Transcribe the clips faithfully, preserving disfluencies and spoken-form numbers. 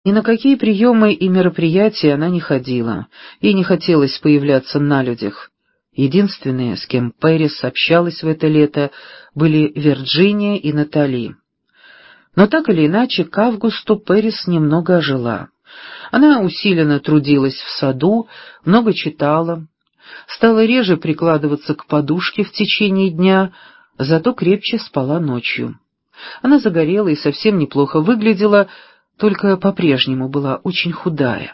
Ни на какие приемы и мероприятия она не ходила, ей не хотелось появляться на людях. Единственные, с кем Пэрис общалась в это лето, были Вирджиния и Натали. Но так или иначе, к августу Пэрис немного ожила. Она усиленно трудилась в саду, много читала, стала реже прикладываться к подушке в течение дня, зато крепче спала ночью. Она загорела и совсем неплохо выглядела, только по-прежнему была очень худая.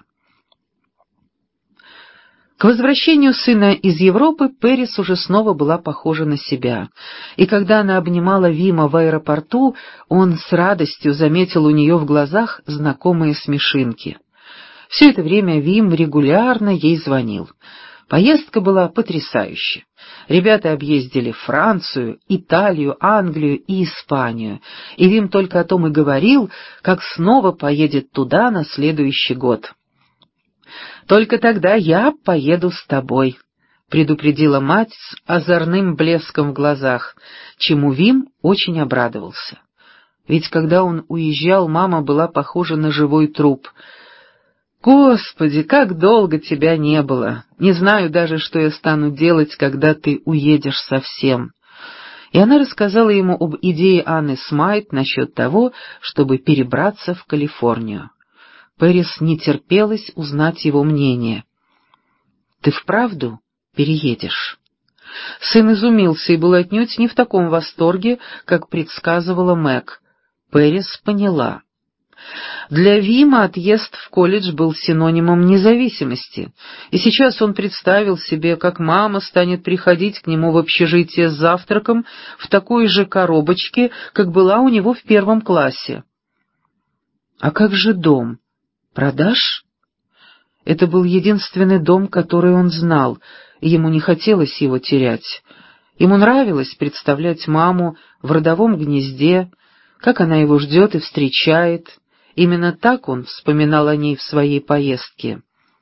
К возвращению сына из Европы Пэрис уже снова была похожа на себя, и когда она обнимала Вима в аэропорту, он с радостью заметил у нее в глазах знакомые смешинки. Все это время Вим регулярно ей звонил. Поездка была потрясающая. Ребята объездили Францию, Италию, Англию и Испанию, и Вим только о том и говорил, как снова поедет туда на следующий год. «Только тогда я поеду с тобой», — предупредила мать с озорным блеском в глазах, чему Вим очень обрадовался. Ведь когда он уезжал, мама была похожа на живой труп. «Господи, как долго тебя не было! Не знаю даже, что я стану делать, когда ты уедешь совсем». И она рассказала ему об идее Анны Смайт насчет того, чтобы перебраться в Калифорнию. Пэрис не терпелось узнать его мнение. «Ты вправду переедешь?» Сын изумился и был отнюдь не в таком восторге, как предсказывала Мэг. Пэрис поняла. Для Вима отъезд в колледж был синонимом независимости, и сейчас он представил себе, как мама станет приходить к нему в общежитие с завтраком в такой же коробочке, как была у него в первом классе. «А как же дом? Продашь?» Это был единственный дом, который он знал, и ему не хотелось его терять. Ему нравилось представлять маму в родовом гнезде, как она его ждет и встречает. Именно так он вспоминал о ней в своей поездке.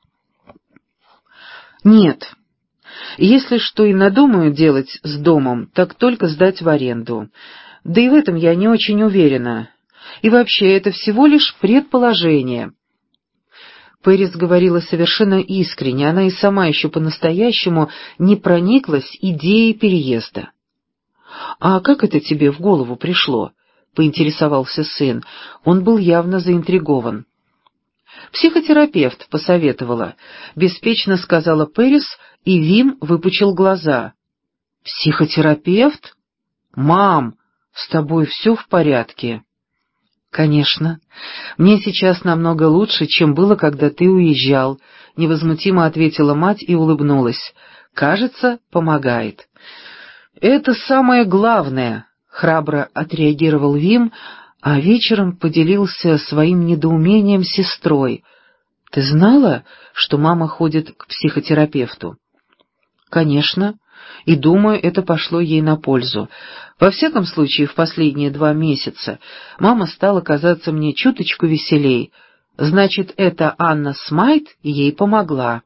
«Нет, если что и надумаю делать с домом, так только сдать в аренду. Да и в этом я не очень уверена. И вообще, это всего лишь предположение». Пэрис говорила совершенно искренне, она и сама еще по-настоящему не прониклась идеей переезда. «А как это тебе в голову пришло?» — поинтересовался сын. Он был явно заинтригован. «Психотерапевт посоветовала», — беспечно сказала Пэрис, и Вим выпучил глаза. «Психотерапевт? Мам, с тобой все в порядке?» «Конечно. Мне сейчас намного лучше, чем было, когда ты уезжал», — невозмутимо ответила мать и улыбнулась. «Кажется, помогает». «Это самое главное», — храбро отреагировал Вим, а вечером поделился своим недоумением с сестрой. «Ты знала, что мама ходит к психотерапевту?» «Конечно, и думаю, это пошло ей на пользу. Во всяком случае, в последние два месяца мама стала казаться мне чуточку веселей. Значит, эта Анна Смайт ей помогла».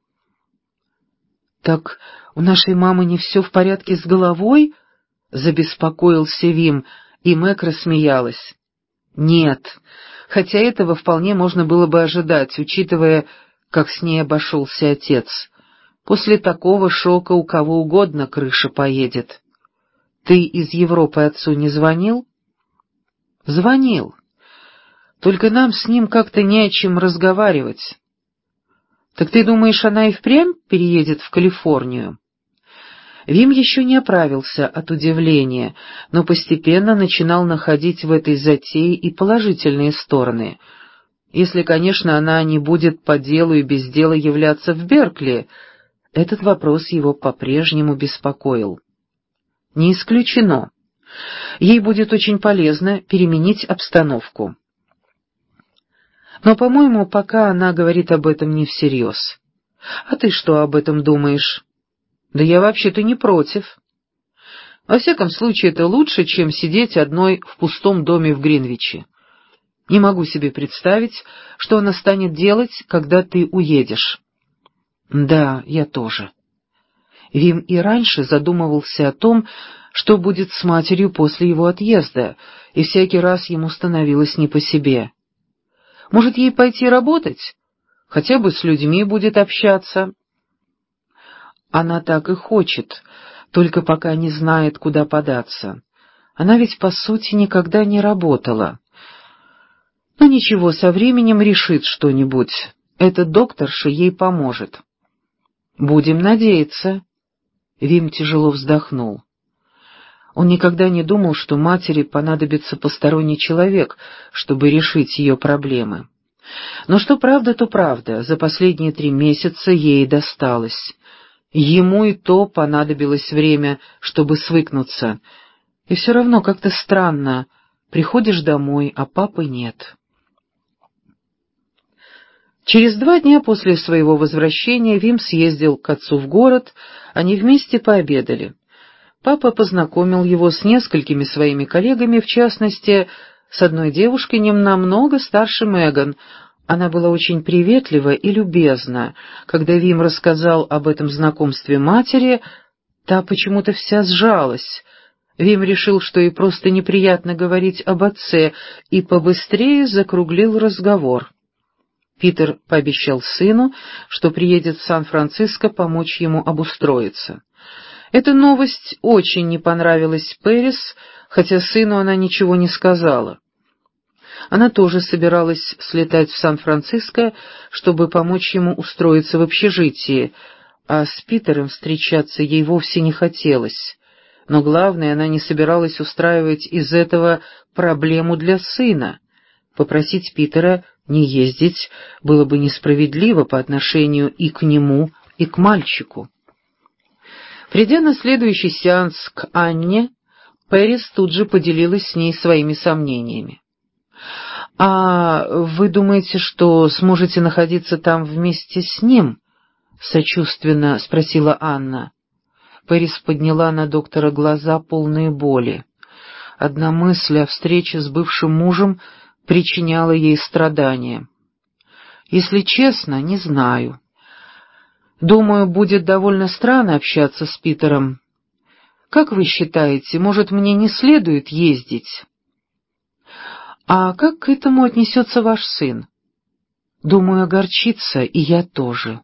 «Так у нашей мамы не все в порядке с головой?» — забеспокоился Вим, и Мэг рассмеялась. «Нет, хотя этого вполне можно было бы ожидать, учитывая, как с ней обошелся отец. После такого шока у кого угодно крыша поедет. Ты из Европы отцу не звонил?» «Звонил. Только нам с ним как-то не о чем разговаривать». «Так ты думаешь, она и впрямь переедет в Калифорнию?» Вим еще не оправился от удивления, но постепенно начинал находить в этой затее и положительные стороны. Если, конечно, она не будет по делу и без дела являться в Беркли. Этот вопрос его по-прежнему беспокоил. Не исключено. Ей будет очень полезно переменить обстановку. Но, по-моему, пока она говорит об этом не всерьез. А ты что об этом думаешь? Да я вообще-то не против. Во всяком случае, это лучше, чем сидеть одной в пустом доме в Гринвиче. Не могу себе представить, что она станет делать, когда ты уедешь. Да, я тоже. Вим и раньше задумывался о том, что будет с матерью после его отъезда, и всякий раз ему становилось не по себе. Может, ей пойти работать? Хотя бы с людьми будет общаться. Она так и хочет, только пока не знает, куда податься. Она ведь, по сути, никогда не работала. Но ничего, со временем решит что-нибудь. Эта докторша ей поможет. Будем надеяться. Вим тяжело вздохнул. Он никогда не думал, что матери понадобится посторонний человек, чтобы решить ее проблемы. Но что правда, то правда. За последние три месяца ей досталось. Ему и то понадобилось время, чтобы свыкнуться. И все равно как-то странно. Приходишь домой, а папы нет. Через два дня после своего возвращения Вим съездил к отцу в город, они вместе пообедали. Папа познакомил его с несколькими своими коллегами, в частности, с одной девушкой немного старше Меган. Она была очень приветлива и любезна. Когда Вим рассказал об этом знакомстве матери, та почему-то вся сжалась. Вим решил, что ей просто неприятно говорить об отце, и побыстрее закруглил разговор. Питер пообещал сыну, что приедет в Сан-Франциско помочь ему обустроиться. Эта новость очень не понравилась Пэрис, хотя сыну она ничего не сказала. Она тоже собиралась слетать в Сан-Франциско, чтобы помочь ему устроиться в общежитии, а с Питером встречаться ей вовсе не хотелось. Но главное, она не собиралась устраивать из этого проблему для сына. Попросить Питера не ездить было бы несправедливо по отношению и к нему, и к мальчику. Придя на следующий сеанс к Анне, Пэрис тут же поделилась с ней своими сомнениями. «А вы думаете, что сможете находиться там вместе с ним?» — сочувственно спросила Анна. Пэрис подняла на доктора глаза, полные боли. Одна мысль о встрече с бывшим мужем причиняла ей страдания. «Если честно, не знаю. Думаю, будет довольно странно общаться с Питером. Как вы считаете, может, мне не следует ездить?» «А как к этому отнесется ваш сын?» «Думаю, огорчится, и я тоже».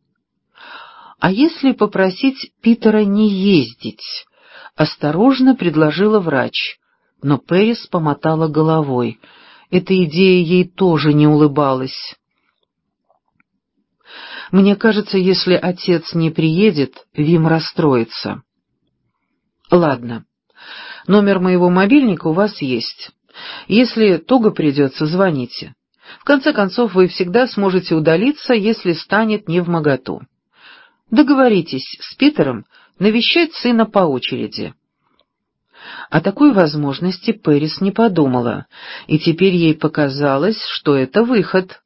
«А если попросить Питера не ездить?» — осторожно предложила врач, но Пэрис помотала головой. Эта идея ей тоже не улыбалась. «Мне кажется, если отец не приедет, Вим расстроится». «Ладно, номер моего мобильника у вас есть. Если туго придется, звоните. В конце концов, вы всегда сможете удалиться, если станет невмоготу. Договоритесь с Питером навещать сына по очереди». О такой возможности Пэрис не подумала, и теперь ей показалось, что это выход.